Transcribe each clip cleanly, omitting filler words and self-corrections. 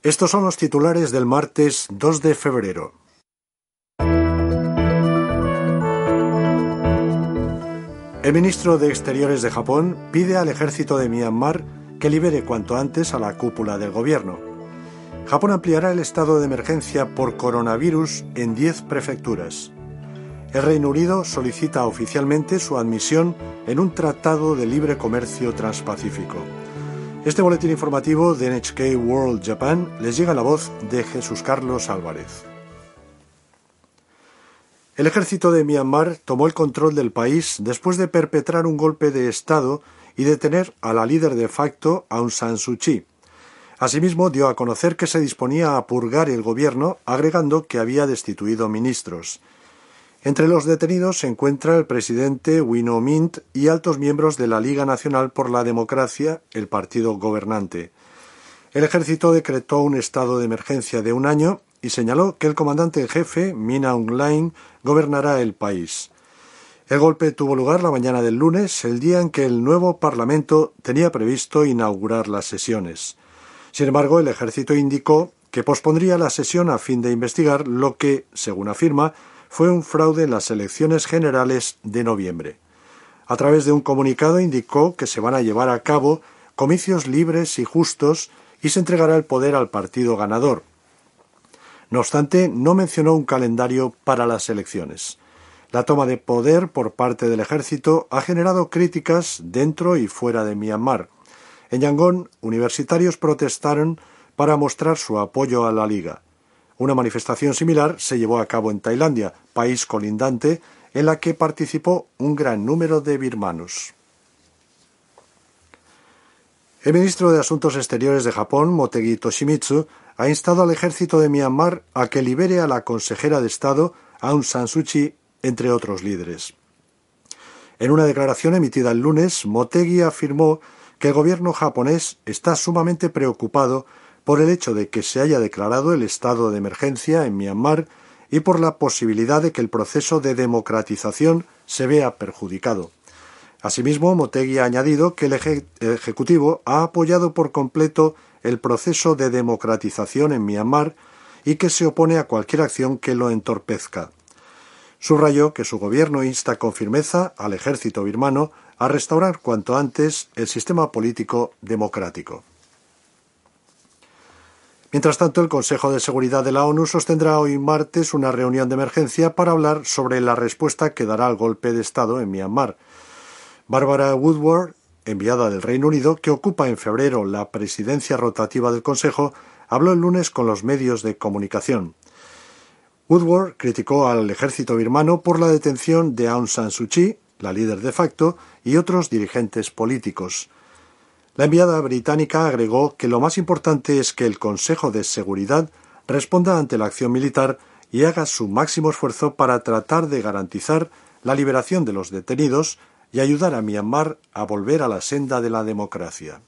Estos son los titulares del martes 2 de febrero. El ministro de Exteriores de Japón pide al ejército de Myanmar que libere cuanto antes a la cúpula del gobierno. Japón ampliará el estado de emergencia por coronavirus en 10 prefecturas. El Reino Unido solicita oficialmente su admisión en un tratado de libre comercio transpacífico. Este boletín informativo de NHK World Japan les llega a la voz de Jesús Carlos Álvarez. El ejército de Myanmar tomó el control del país después de perpetrar un golpe de Estado y detener a la líder de facto Aung San Suu Kyi. Asimismo, dio a conocer que se disponía a purgar el gobierno, agregando que había destituido ministros. Entre los detenidos se encuentra el presidente Win Myint y altos miembros de la Liga Nacional por la Democracia, el partido gobernante. El ejército decretó un estado de emergencia de un año y señaló que el comandante en jefe, Min Aung Hlaing, gobernará el país. El golpe tuvo lugar la mañana del lunes, el día en que el nuevo Parlamento tenía previsto inaugurar las sesiones. Sin embargo, el ejército indicó que pospondría la sesión a fin de investigar lo que, según afirma, fue un fraude en las elecciones generales de noviembre. A través de un comunicado indicó que se van a llevar a cabo comicios libres y justos y se entregará el poder al partido ganador. No obstante, no mencionó un calendario para las elecciones. La toma de poder por parte del ejército ha generado críticas dentro y fuera de Myanmar. En Yangon, universitarios protestaron para mostrar su apoyo a la Liga. Una manifestación similar se llevó a cabo en Tailandia, país colindante, en la que participó un gran número de birmanos. El ministro de Asuntos Exteriores de Japón, Motegi Toshimitsu, ha instado al ejército de Myanmar a que libere a la consejera de Estado, Aung San Suu Kyi, entre otros líderes. En una declaración emitida el lunes, Motegi afirmó que el gobierno japonés está sumamente preocupado por el hecho de que se haya declarado el estado de emergencia en Myanmar y por la posibilidad de que el proceso de democratización se vea perjudicado. Asimismo, Motegi ha añadido que el Ejecutivo ha apoyado por completo el proceso de democratización en Myanmar y que se opone a cualquier acción que lo entorpezca. Subrayó que su gobierno insta con firmeza al ejército birmano a restaurar cuanto antes el sistema político democrático. Mientras tanto, el Consejo de Seguridad de la ONU sostendrá hoy martes una reunión de emergencia para hablar sobre la respuesta que dará al golpe de Estado en Myanmar. Barbara Woodward, enviada del Reino Unido, que ocupa en febrero la presidencia rotativa del Consejo, habló el lunes con los medios de comunicación. Woodward criticó al ejército birmano por la detención de Aung San Suu Kyi, la líder de facto, y otros dirigentes políticos. La enviada británica agregó que lo más importante es que el Consejo de Seguridad responda ante la acción militar y haga su máximo esfuerzo para tratar de garantizar la liberación de los detenidos y ayudar a Myanmar a volver a la senda de la democracia.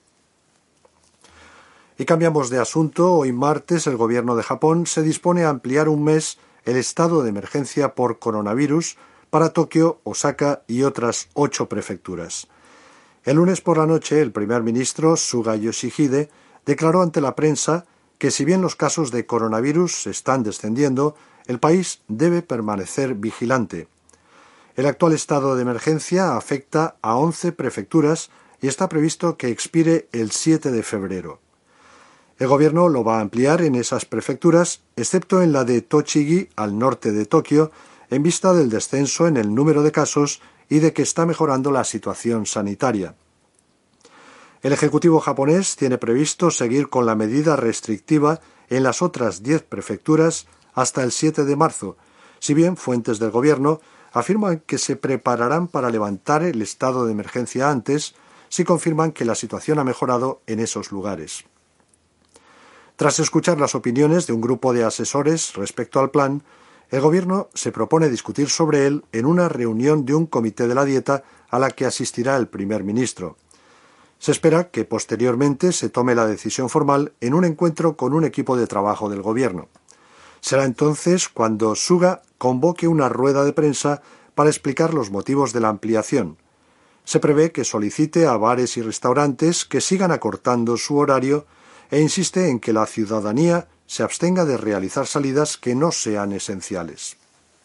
Y cambiamos de asunto. Hoy martes el gobierno de Japón se dispone a ampliar un mes el estado de emergencia por coronavirus para Tokio, Osaka y otras 8 prefecturas. El lunes por la noche, el primer ministro Suga Yoshihide declaró ante la prensa que si bien los casos de coronavirus están descendiendo, el país debe permanecer vigilante. El actual estado de emergencia afecta a 11 prefecturas y está previsto que expire el 7 de febrero. El gobierno lo va a ampliar en esas prefecturas, excepto en la de Tochigi, al norte de Tokio, en vista del descenso en el número de casos y de que está mejorando la situación sanitaria. El Ejecutivo japonés tiene previsto seguir con la medida restrictiva en las otras 10 prefecturas hasta el 7 de marzo, si bien fuentes del gobierno afirman que se prepararán para levantar el estado de emergencia antes si confirman que la situación ha mejorado en esos lugares. Tras escuchar las opiniones de un grupo de asesores respecto al plan, el gobierno se propone discutir sobre él en una reunión de un comité de la dieta a la que asistirá el primer ministro. Se espera que posteriormente se tome la decisión formal en un encuentro con un equipo de trabajo del gobierno. Será entonces cuando Suga convoque una rueda de prensa para explicar los motivos de la ampliación. Se prevé que solicite a bares y restaurantes que sigan acortando su horario e insiste en que la ciudadanía se abstenga de realizar salidas que no sean esenciales.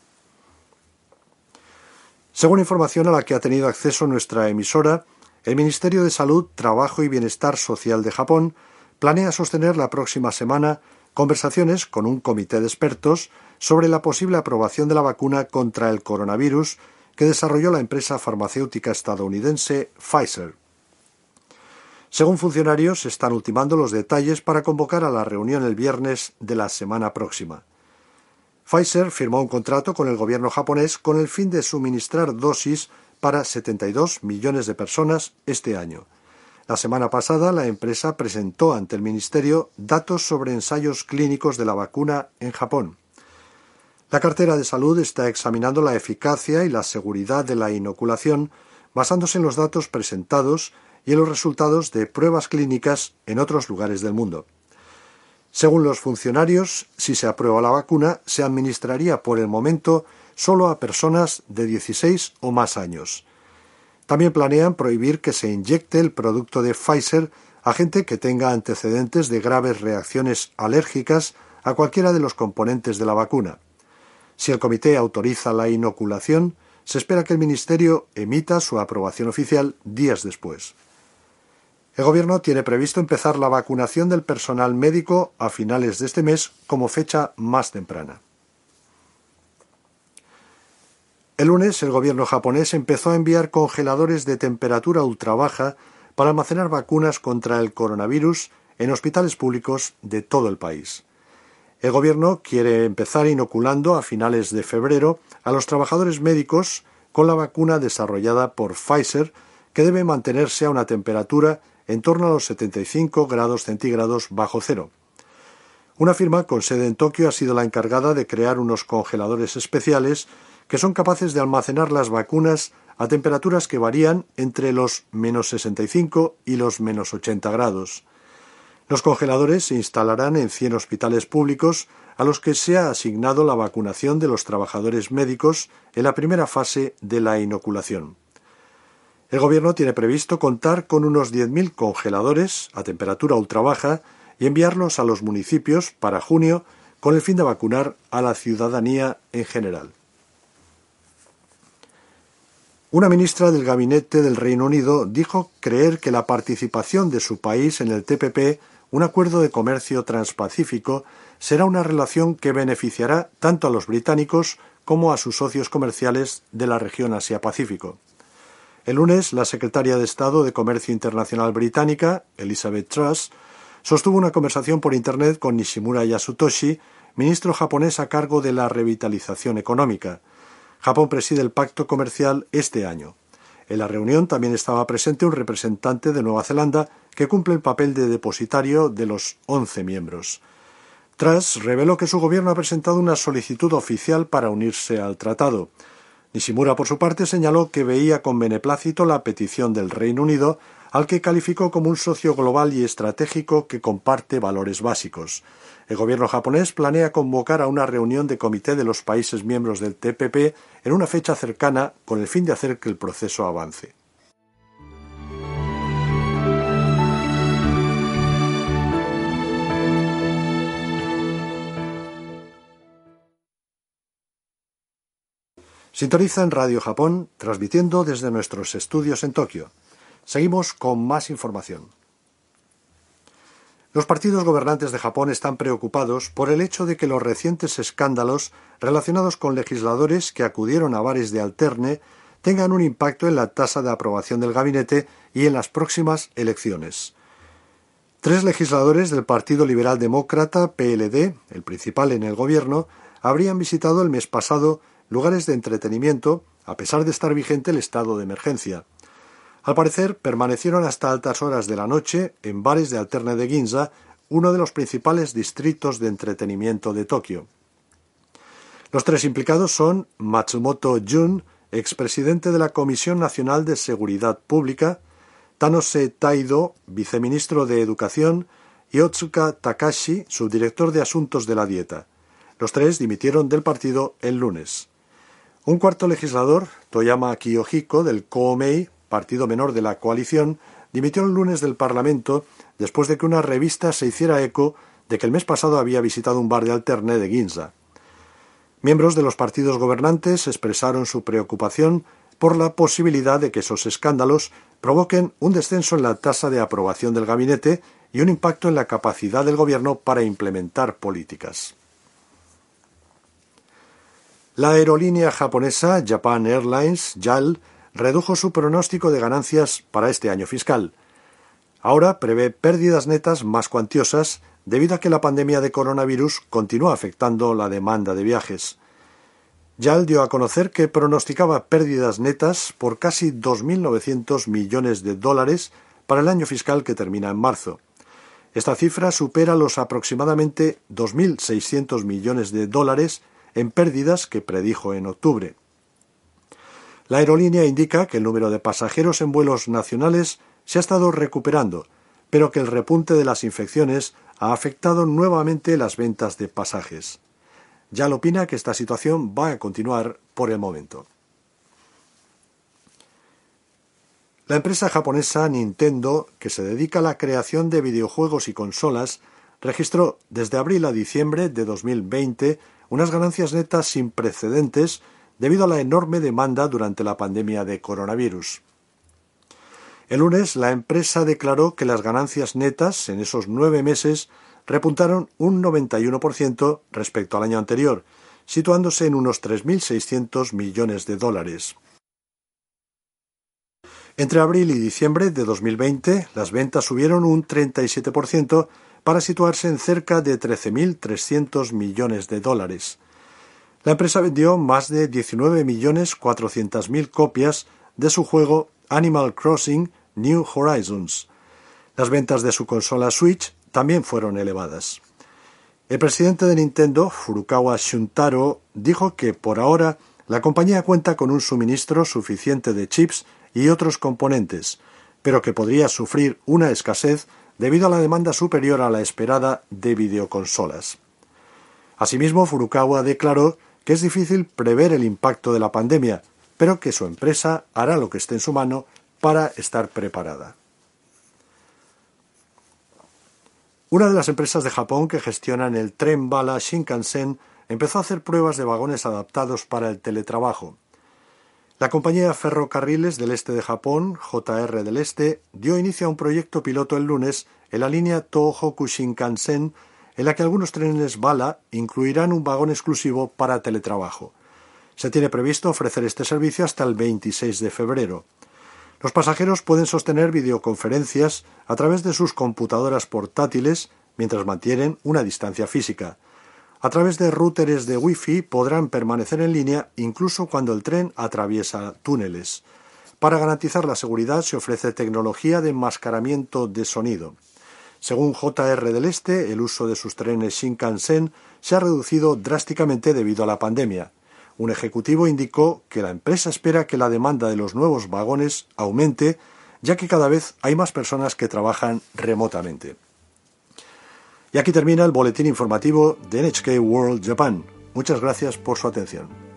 Según información a la que ha tenido acceso nuestra emisora, el Ministerio de Salud, Trabajo y Bienestar Social de Japón planea sostener la próxima semana conversaciones con un comité de expertos sobre la posible aprobación de la vacuna contra el coronavirus que desarrolló la empresa farmacéutica estadounidense Pfizer. Según funcionarios, se están ultimando los detalles para convocar a la reunión el viernes de la semana próxima. Pfizer firmó un contrato con el gobierno japonés con el fin de suministrar dosis para 72 millones de personas este año. La semana pasada, la empresa presentó ante el Ministerio datos sobre ensayos clínicos de la vacuna en Japón. La cartera de salud está examinando la eficacia y la seguridad de la inoculación basándose en los datos presentados y en los resultados de pruebas clínicas en otros lugares del mundo. Según los funcionarios, si se aprueba la vacuna, se administraría por el momento solo a personas de 16 o más años. También planean prohibir que se inyecte el producto de Pfizer a gente que tenga antecedentes de graves reacciones alérgicas a cualquiera de los componentes de la vacuna. Si el comité autoriza la inoculación, se espera que el Ministerio emita su aprobación oficial días después. El Gobierno tiene previsto empezar la vacunación del personal médico a finales de este mes como fecha más temprana. El lunes, el Gobierno japonés empezó a enviar congeladores de temperatura ultrabaja para almacenar vacunas contra el coronavirus en hospitales públicos de todo el país. El Gobierno quiere empezar inoculando a finales de febrero a los trabajadores médicos con la vacuna desarrollada por Pfizer, que debe mantenerse a una temperatura en torno a los 75 grados centígrados bajo cero. Una firma con sede en Tokio ha sido la encargada de crear unos congeladores especiales que son capaces de almacenar las vacunas a temperaturas que varían entre los menos 65 y los menos 80 grados. Los congeladores se instalarán en 100 hospitales públicos a los que se ha asignado la vacunación de los trabajadores médicos en la primera fase de la inoculación. El Gobierno tiene previsto contar con unos 10.000 congeladores a temperatura ultrabaja y enviarlos a los municipios para junio con el fin de vacunar a la ciudadanía en general. Una ministra del Gabinete del Reino Unido dijo creer que la participación de su país en el TPP, un acuerdo de comercio transpacífico, será una relación que beneficiará tanto a los británicos como a sus socios comerciales de la región Asia-Pacífico. El lunes, la secretaria de Estado de Comercio Internacional británica, Elizabeth Truss, sostuvo una conversación por Internet con Nishimura Yasutoshi, ministro japonés a cargo de la revitalización económica. Japón preside el pacto comercial este año. En la reunión también estaba presente un representante de Nueva Zelanda que cumple el papel de depositario de los 11 miembros. Truss reveló que su gobierno ha presentado una solicitud oficial para unirse al tratado. Nishimura, por su parte, señaló que veía con beneplácito la petición del Reino Unido, al que calificó como un socio global y estratégico que comparte valores básicos. El gobierno japonés planea convocar a una reunión de comité de los países miembros del TPP en una fecha cercana con el fin de hacer que el proceso avance. Sintoniza en Radio Japón, transmitiendo desde nuestros estudios en Tokio. Seguimos con más información. Los partidos gobernantes de Japón están preocupados por el hecho de que los recientes escándalos relacionados con legisladores que acudieron a bares de alterne tengan un impacto en la tasa de aprobación del gabinete y en las próximas elecciones. 3 legisladores del Partido Liberal Demócrata, PLD, el principal en el gobierno, habrían visitado el mes pasado lugares de entretenimiento, a pesar de estar vigente el estado de emergencia. Al parecer, permanecieron hasta altas horas de la noche en bares de alterne de Ginza, uno de los principales distritos de entretenimiento de Tokio. Los 3 implicados son Matsumoto Jun, expresidente de la Comisión Nacional de Seguridad Pública, Tanose Taido, viceministro de Educación, y Otsuka Takashi, subdirector de Asuntos de la Dieta. Los 3 dimitieron del partido el lunes. Un cuarto legislador, Toyama Kiyohiko, del Koomei, partido menor de la coalición, dimitió el lunes del Parlamento después de que una revista se hiciera eco de que el mes pasado había visitado un bar de alterne de Ginza. Miembros de los partidos gobernantes expresaron su preocupación por la posibilidad de que esos escándalos provoquen un descenso en la tasa de aprobación del gabinete y un impacto en la capacidad del gobierno para implementar políticas. La aerolínea japonesa Japan Airlines, JAL, redujo su pronóstico de ganancias para este año fiscal. Ahora prevé pérdidas netas más cuantiosas debido a que la pandemia de coronavirus continúa afectando la demanda de viajes. JAL dio a conocer que pronosticaba pérdidas netas por casi 2.900 millones de dólares para el año fiscal que termina en marzo. Esta cifra supera los aproximadamente 2.600 millones de dólares en pérdidas que predijo en octubre. La aerolínea indica que el número de pasajeros en vuelos nacionales se ha estado recuperando, pero que el repunte de las infecciones ha afectado nuevamente las ventas de pasajes. JAL opina que esta situación va a continuar por el momento. La empresa japonesa Nintendo, que se dedica a la creación de videojuegos y consolas, registró desde abril a diciembre de 2020 unas ganancias netas sin precedentes debido a la enorme demanda durante la pandemia de coronavirus. El lunes, la empresa declaró que las ganancias netas en esos 9 meses repuntaron un 91% respecto al año anterior, situándose en unos 3.600 millones de dólares. Entre abril y diciembre de 2020, las ventas subieron un 37% para situarse en cerca de 13.300 millones de dólares. La empresa vendió más de 19.400.000 copias de su juego Animal Crossing New Horizons. Las ventas de su consola Switch también fueron elevadas. El presidente de Nintendo, Furukawa Shuntaro, dijo que por ahora la compañía cuenta con un suministro suficiente de chips y otros componentes, pero que podría sufrir una escasez debido a la demanda superior a la esperada de videoconsolas. Asimismo, Furukawa declaró que es difícil prever el impacto de la pandemia, pero que su empresa hará lo que esté en su mano para estar preparada. Una de las empresas de Japón que gestionan el tren bala Shinkansen empezó a hacer pruebas de vagones adaptados para el teletrabajo. La compañía Ferrocarriles del Este de Japón, JR del Este, dio inicio a un proyecto piloto el lunes en la línea Tohoku Shinkansen, en la que algunos trenes bala incluirán un vagón exclusivo para teletrabajo. Se tiene previsto ofrecer este servicio hasta el 26 de febrero. Los pasajeros pueden sostener videoconferencias a través de sus computadoras portátiles mientras mantienen una distancia física. A través de rúteres de Wi-Fi podrán permanecer en línea incluso cuando el tren atraviesa túneles. Para garantizar la seguridad se ofrece tecnología de enmascaramiento de sonido. Según JR del Este, el uso de sus trenes Shinkansen se ha reducido drásticamente debido a la pandemia. Un ejecutivo indicó que la empresa espera que la demanda de los nuevos vagones aumente, ya que cada vez hay más personas que trabajan remotamente. Y aquí termina el boletín informativo de NHK World Japan. Muchas gracias por su atención.